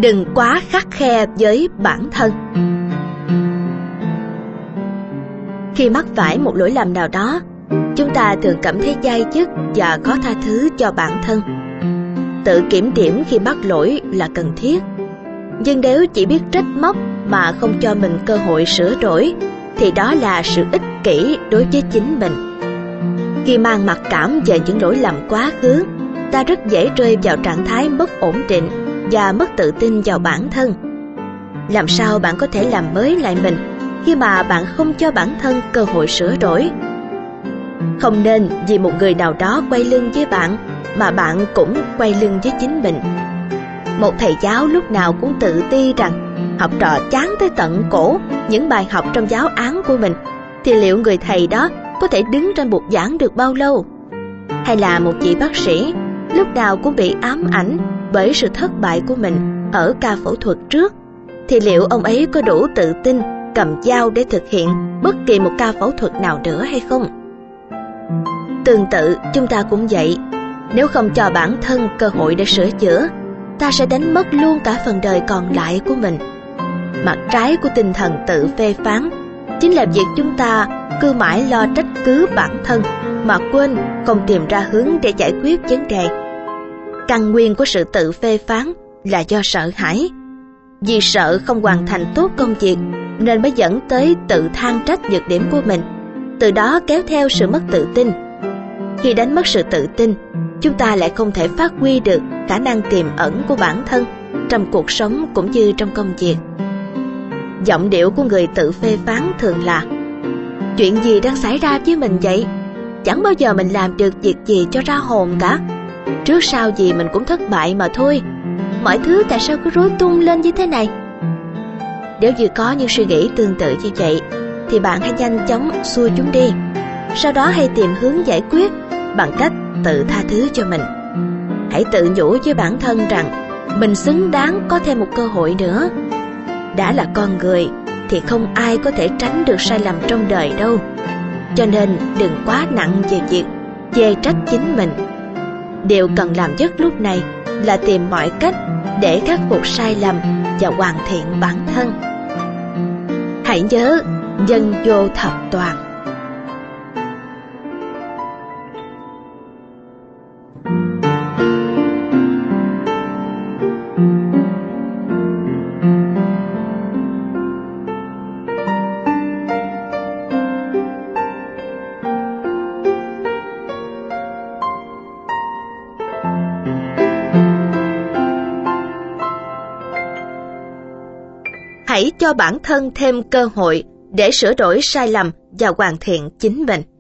Đừng quá khắt khe với bản thân. Khi mắc phải một lỗi lầm nào đó, chúng ta thường cảm thấy day dứt và khó tha thứ cho bản thân. Tự kiểm điểm khi mắc lỗi là cần thiết. Nhưng nếu chỉ biết trách móc mà không cho mình cơ hội sửa đổi, thì đó là sự ích kỷ đối với chính mình. Khi mang mặc cảm về những lỗi lầm quá khứ, ta rất dễ rơi vào trạng thái mất ổn định và mất tự tin vào bản thân. Làm sao bạn có thể làm mới lại mình khi mà bạn không cho bản thân cơ hội sửa đổi? Không nên vì một người nào đó quay lưng với bạn mà bạn cũng quay lưng với chính mình. Một thầy giáo lúc nào cũng tự ti rằng học trò chán tới tận cổ những bài học trong giáo án của mình, thì liệu người thầy đó có thể đứng trên bục giảng được bao lâu? Hay là một vị bác sĩ lúc nào cũng bị ám ảnh bởi sự thất bại của mình ở ca phẫu thuật trước, thì liệu ông ấy có đủ tự tin cầm dao để thực hiện bất kỳ một ca phẫu thuật nào nữa hay không? Tương tự, chúng ta cũng vậy. Nếu không cho bản thân cơ hội để sửa chữa, ta sẽ đánh mất luôn cả phần đời còn lại của mình. Mặt trái của tinh thần tự phê phán chính là việc chúng ta cứ mãi lo trách cứ bản thân mà quên không tìm ra hướng để giải quyết vấn đề. Căn nguyên của sự tự phê phán là do sợ hãi. Vì sợ không hoàn thành tốt công việc nên mới dẫn tới tự than trách nhược điểm của mình, từ đó kéo theo sự mất tự tin. Khi đánh mất sự tự tin, chúng ta lại không thể phát huy được khả năng tiềm ẩn của bản thân trong cuộc sống cũng như trong công việc. Giọng điệu của người tự phê phán thường là: chuyện gì đang xảy ra với mình vậy? Chẳng bao giờ mình làm được việc gì cho ra hồn cả. Trước sau gì mình cũng thất bại mà thôi. Mọi thứ tại sao cứ rối tung lên như thế này? Nếu như có những suy nghĩ tương tự như vậy, thì bạn hãy nhanh chóng xua chúng đi. Sau đó hãy tìm hướng giải quyết bằng cách tự tha thứ cho mình. Hãy tự nhủ với bản thân rằng mình xứng đáng có thêm một cơ hội nữa. Đã là con người thì không ai có thể tránh được sai lầm trong đời đâu. Cho nên đừng quá nặng về việc chê trách chính mình. Điều cần làm nhất lúc này là tìm mọi cách để khắc phục sai lầm và hoàn thiện bản thân. Hãy nhớ, nhân vô thập toàn. Hãy cho bản thân thêm cơ hội để sửa đổi sai lầm và hoàn thiện chính mình.